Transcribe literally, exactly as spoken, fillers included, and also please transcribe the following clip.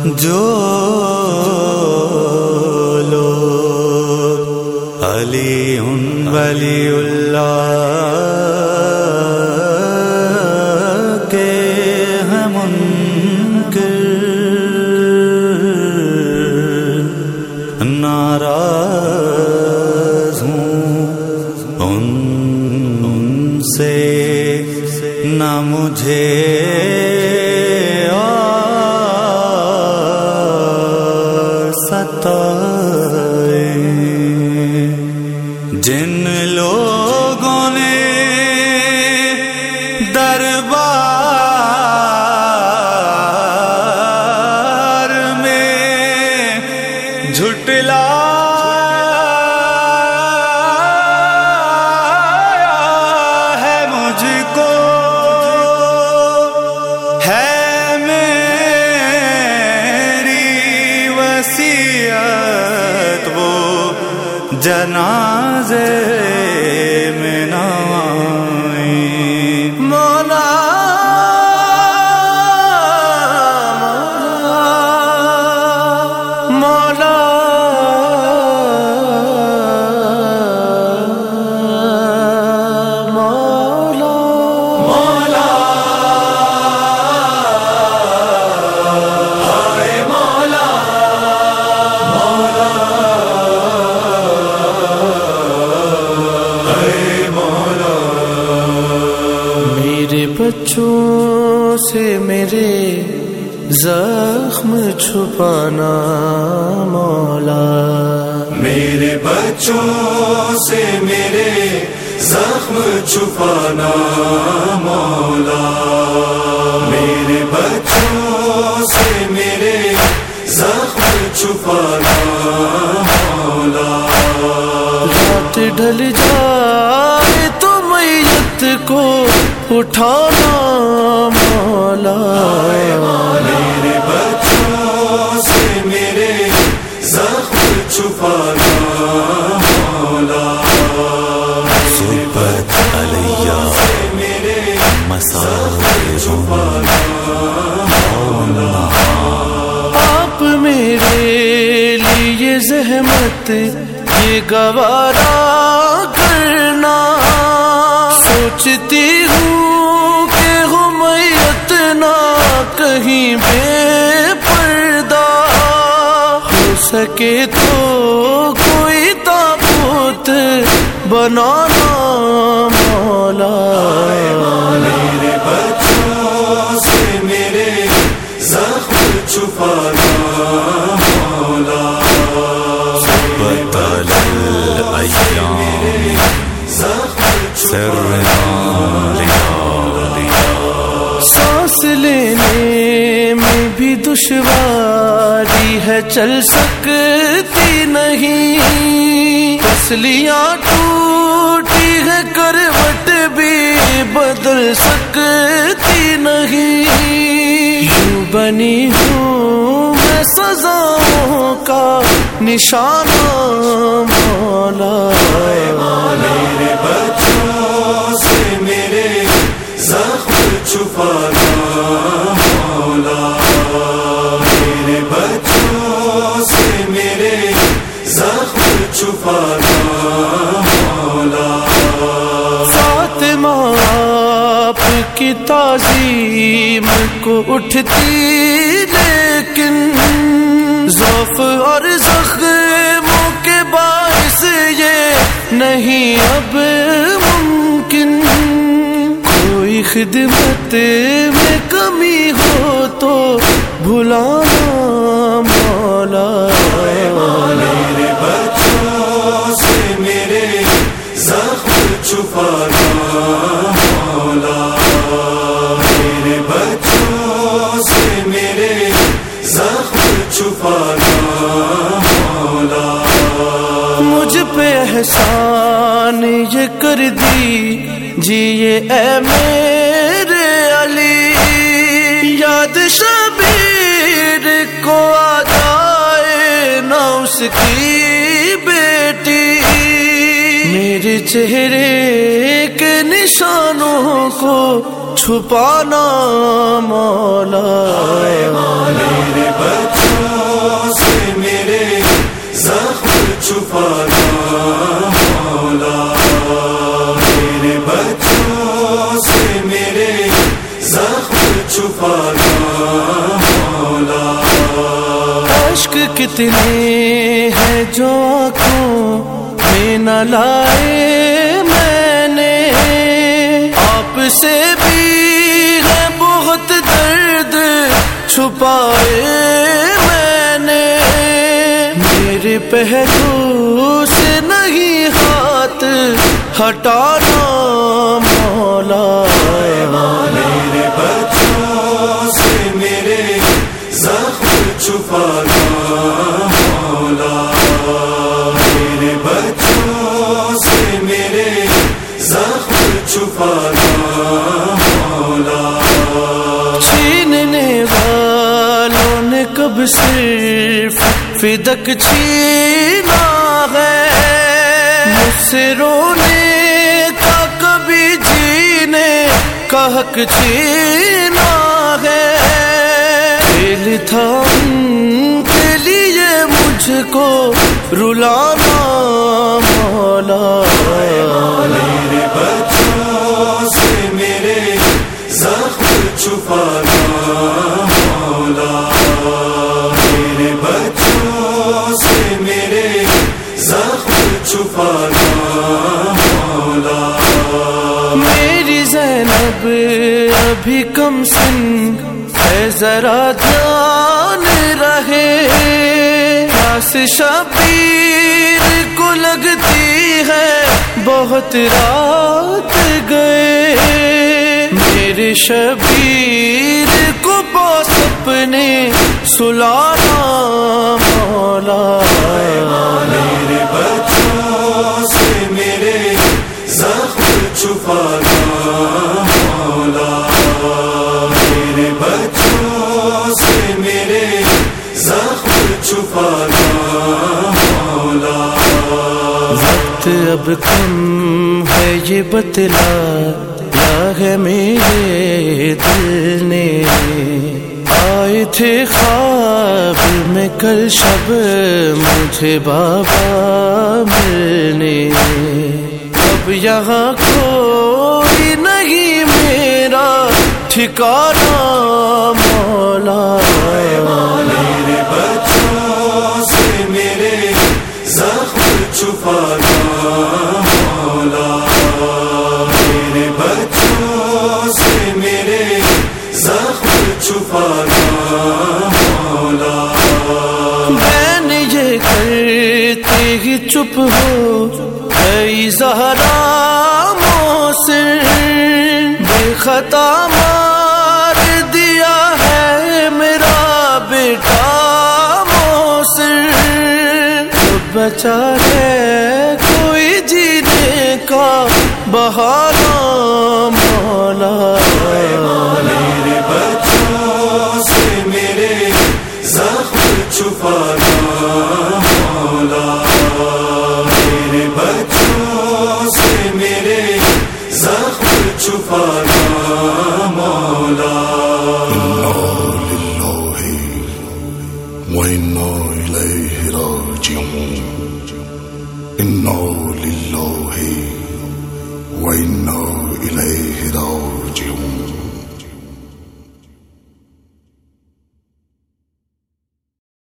جو لوگ علی ولی اللہ کے ہیں منکر، ناراض ہوں ان سے نہ مجھے جن لوگوں نے دربار میں جھٹلایا ہے مجھ کو، ہے میری وصیت وہ جنازے میں نہ آئیں۔ مولا مولا مولا مولا ہائے مولا بچوں سے میرے زخم چھپانا مولا، میرے بچوں سے میرے زخم چھپانا مولا، میرے بچوں سے میرے زخم چھپانا مولا، رات ڈھل جائے تو میت کو اٹھانا مولا، میرے بچوں سے میرے زخم چھپانا مولا، صحبت علیہ مساجد مولا، آپ میرے لیے زحمت یہ گوارا کرنا، سوچتی ہوں کہ ہو میت نہ کہیں بے پردہ، ہو سکے تو کوئی تابوت بنانا مولا، میرے بچوں سے میرے زخم چھپانا مولا، بدل الایام سرنا سانس لینے میں بھی دشواری ہے، چل سکتی نہیں، پسلیاں ٹوٹی ہے، کروٹ بھی بدل سکتی نہیں، یوں بنی ہوں میں سزاؤں کا نشانہ مولا، میرے بچوں سے میرے زخم چھپانا مولا، میرے بچوں سے میرے زخم چھپانا مولا، فاطمہ آپ کی تعظیم کو اٹھتی لیکن ضعف اور زخموں کے باعث یہ نہیں اب ممکن، کوئی خدمت میں کمی ہو تو بھلانا مولا، میرے بچوں سے میرے زخم چھپانا مولا، میرے بچوں سے میرے زخم چھپانا مولا، مجھ پہ احسان یہ کر دیجیے اے میرے علی، یاد شبیر کو آ جائے نہ اس کی بیٹی، میرے چہرے کے نشانوں کو چھپانا مولا، میرے بچوں سے میرے زخم چھپانا مولا، میرے بچوں سے میرے زخم چھپانا مولا۔ عشق کتنے ہیں جو آنکھوں میں نہ لائے میں نے، آپ سے بھی ہے بہت درد چھپائے میں نے، میرے پہلو سے نہیں ہاتھ ہٹانا مولا، میرے بچوں سے میرے زخم چھپانا مولا، میرے بچوں سے میرے زخم چھپانا مولا۔ چھیننے والوں نے کب صرف فدق چھینا ہے، مجھ سے رونے کا کبھی جینے کا حق چھینا ہے، کھیل تھا ان کے لیے مجھ کو رلانا مولا، میرے بچوں سے میرے زخم چھپانا مولا، میرے بچوں سے میرے زخم چھپانا مولا۔ میری زینب ابھی کم سن ہے، ذرا دھیان رہے، پیاس شبیر کو لگتی ہے بہت رات گئے، میرے شبیر کو پاس اپنے سلانا مولا، میرے بچوں سے میرے زخم چھپانا مولا، میرے بچوں سے میرے زخم چھپانا مولا۔ وقت اب کم ہے یہ بتلا یا ہے میرے دل نے، آئے تھے خواب میں کل شب مجھے بابا ملنے، اب یہاں کوئی نہیں میرا ٹھکانا مولا، میرے بچوں سے میرے زخم چھپانا مولا، میرے بچوں سے میرے زخم چھپانا مولا۔ میں نے یہ کرتے ہی چپ ہو گئی زہرا موسر، بے خطا مار دیا ہے میرا بیٹا موسر، خود بچا ہے کوئی جینے کا بہانہ مولا،